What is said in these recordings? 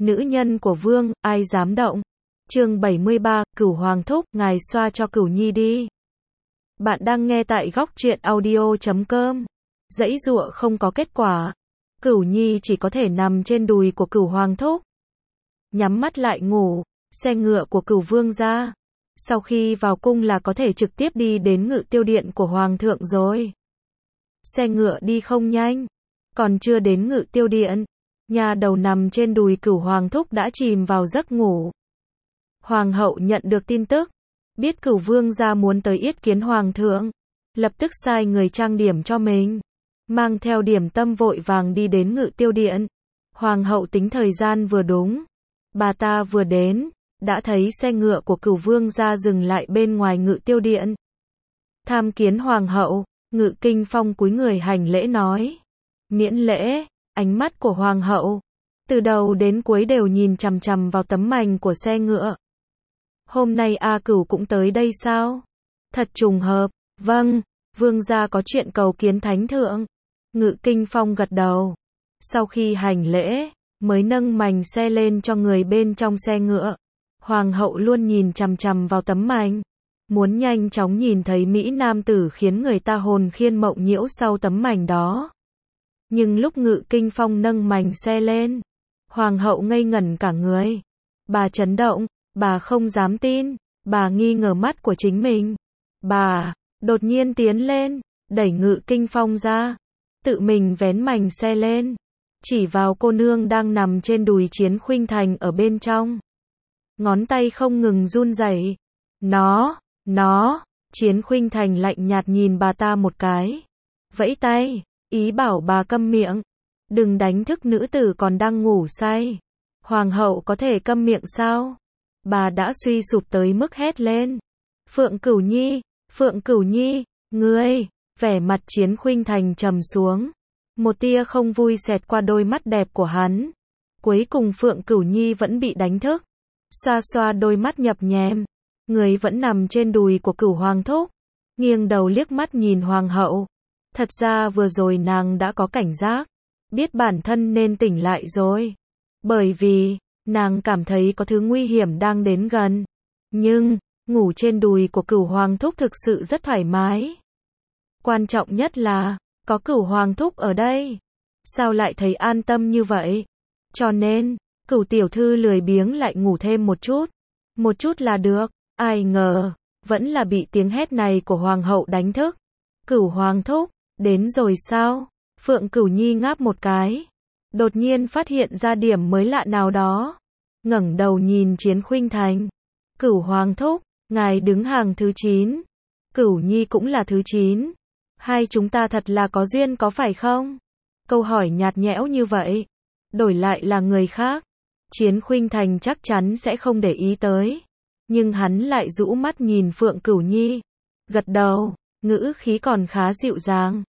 nữ nhân của vương, ai dám động. Chương 73, Cửu Hoàng thúc, ngài xoa cho Cửu Nhi đi. Bạn đang nghe tại góc truyện audio.com. Giãy giụa không có kết quả. Cửu Nhi chỉ có thể nằm trên đùi của Cửu Hoàng thúc. Nhắm mắt lại ngủ, xe ngựa của Cửu Vương ra. Sau khi vào cung là có thể trực tiếp đi đến ngự tiêu điện của Hoàng thượng rồi. Xe ngựa đi không nhanh. Còn chưa đến ngự tiêu điện, nhà đầu nằm trên đùi Cửu Hoàng thúc đã chìm vào giấc ngủ. Hoàng hậu nhận được tin tức, biết Cửu Vương gia muốn tới yết kiến Hoàng thượng, lập tức sai người trang điểm cho mình, mang theo điểm tâm vội vàng đi đến ngự tiêu điện. Hoàng hậu tính thời gian vừa đúng, bà ta vừa đến, đã thấy xe ngựa của Cửu Vương gia dừng lại bên ngoài ngự tiêu điện. Tham kiến Hoàng hậu, Ngự Kinh Phong cúi người hành lễ nói. Miễn lễ. Ánh mắt của Hoàng hậu từ đầu đến cuối đều nhìn chằm chằm vào tấm mành của xe ngựa. Hôm nay A Cửu cũng tới đây sao? Thật trùng hợp. Vâng, vương gia có chuyện cầu kiến thánh thượng. Ngự Kinh Phong gật đầu. Sau khi hành lễ, mới nâng mành xe lên cho người bên trong xe ngựa. Hoàng hậu luôn nhìn chằm chằm vào tấm mành, muốn nhanh chóng nhìn thấy mỹ nam tử khiến người ta hồn khiên mộng nhiễu sau tấm mành đó. Nhưng lúc Ngự Kinh Phong nâng mành xe lên, Hoàng hậu ngây ngẩn cả người. Bà chấn động, bà không dám tin, bà nghi ngờ mắt của chính mình. Bà đột nhiên tiến lên, đẩy Ngự Kinh Phong ra, tự mình vén mành xe lên, chỉ vào cô nương đang nằm trên đùi Chiến Khuynh Thành ở bên trong. Ngón tay không ngừng run rẩy. Nó, Chiến Khuynh Thành lạnh nhạt nhìn bà ta một cái, vẫy tay, ý bảo bà câm miệng, đừng đánh thức nữ tử còn đang ngủ say. Hoàng hậu có thể câm miệng sao? Bà đã suy sụp tới mức hét lên. Phượng Cửu Nhi, ngươi, vẻ mặt Chiến Khuynh Thành trầm xuống. Một tia không vui xẹt qua đôi mắt đẹp của hắn. Cuối cùng Phượng Cửu Nhi vẫn bị đánh thức. Xoa xoa đôi mắt nhập nhèm. Người vẫn nằm trên đùi của Cửu Hoàng thúc. Nghiêng đầu liếc mắt nhìn Hoàng hậu. Thật ra vừa rồi nàng đã có cảnh giác, biết bản thân nên tỉnh lại rồi. Bởi vì, nàng cảm thấy có thứ nguy hiểm đang đến gần. Nhưng, ngủ trên đùi của Cửu Hoàng thúc thực sự rất thoải mái. Quan trọng nhất là, có Cửu Hoàng thúc ở đây. Sao lại thấy an tâm như vậy? Cho nên, Cửu tiểu thư lười biếng lại ngủ thêm một chút. Một chút là được. Ai ngờ, vẫn là bị tiếng hét này của Hoàng hậu đánh thức. Cửu Hoàng thúc, đến rồi sao? Phượng Cửu Nhi ngáp một cái, đột nhiên phát hiện ra điểm mới lạ nào đó. Ngẩng đầu nhìn Chiến Khuynh Thành. Cửu Hoàng thúc, ngài đứng hàng thứ 9. Cửu Nhi cũng là thứ 9. Hai chúng ta thật là có duyên có phải không? Câu hỏi nhạt nhẽo như vậy, đổi lại là người khác, Chiến Khuynh Thành chắc chắn sẽ không để ý tới. Nhưng hắn lại rũ mắt nhìn Phượng Cửu Nhi, gật đầu, ngữ khí còn khá dịu dàng.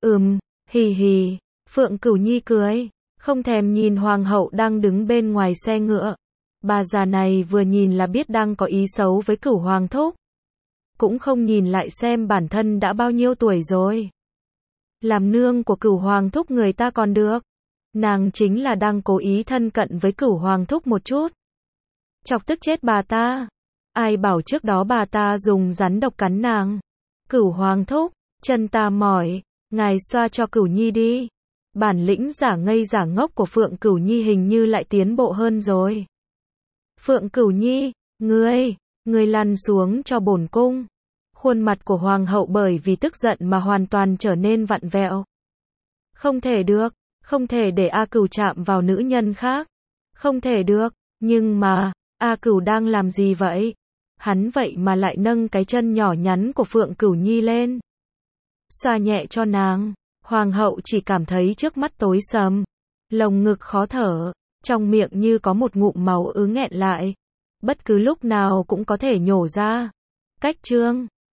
Hì hì. Phượng Cửu Nhi cười, không thèm nhìn Hoàng hậu đang đứng bên ngoài xe ngựa. Bà già này vừa nhìn là biết đang có ý xấu với Cửu Hoàng thúc. Cũng không nhìn lại xem bản thân đã bao nhiêu tuổi rồi. Làm nương của Cửu Hoàng thúc người ta còn được. Nàng chính là đang cố ý thân cận với Cửu Hoàng thúc một chút. Chọc tức chết bà ta. Ai bảo trước đó bà ta dùng rắn độc cắn nàng. Cửu Hoàng thúc, chân ta mỏi, ngài xoa cho Cửu Nhi đi. Bản lĩnh giả ngây giả ngốc của Phượng Cửu Nhi hình như lại tiến bộ hơn rồi. Phượng Cửu Nhi, ngươi lăn xuống cho bổn cung. Khuôn mặt của Hoàng hậu bởi vì tức giận mà hoàn toàn trở nên vặn vẹo. Không thể được, không thể để A Cửu chạm vào nữ nhân khác. Không thể được, nhưng mà, A Cửu đang làm gì vậy? Hắn vậy mà lại nâng cái chân nhỏ nhắn của Phượng Cửu Nhi lên. Xoa nhẹ cho nàng. Hoàng hậu chỉ cảm thấy trước mắt tối sầm, lồng ngực khó thở, trong miệng như có một ngụm máu ứ nghẹn lại, bất cứ lúc nào cũng có thể nhổ ra. Cách chương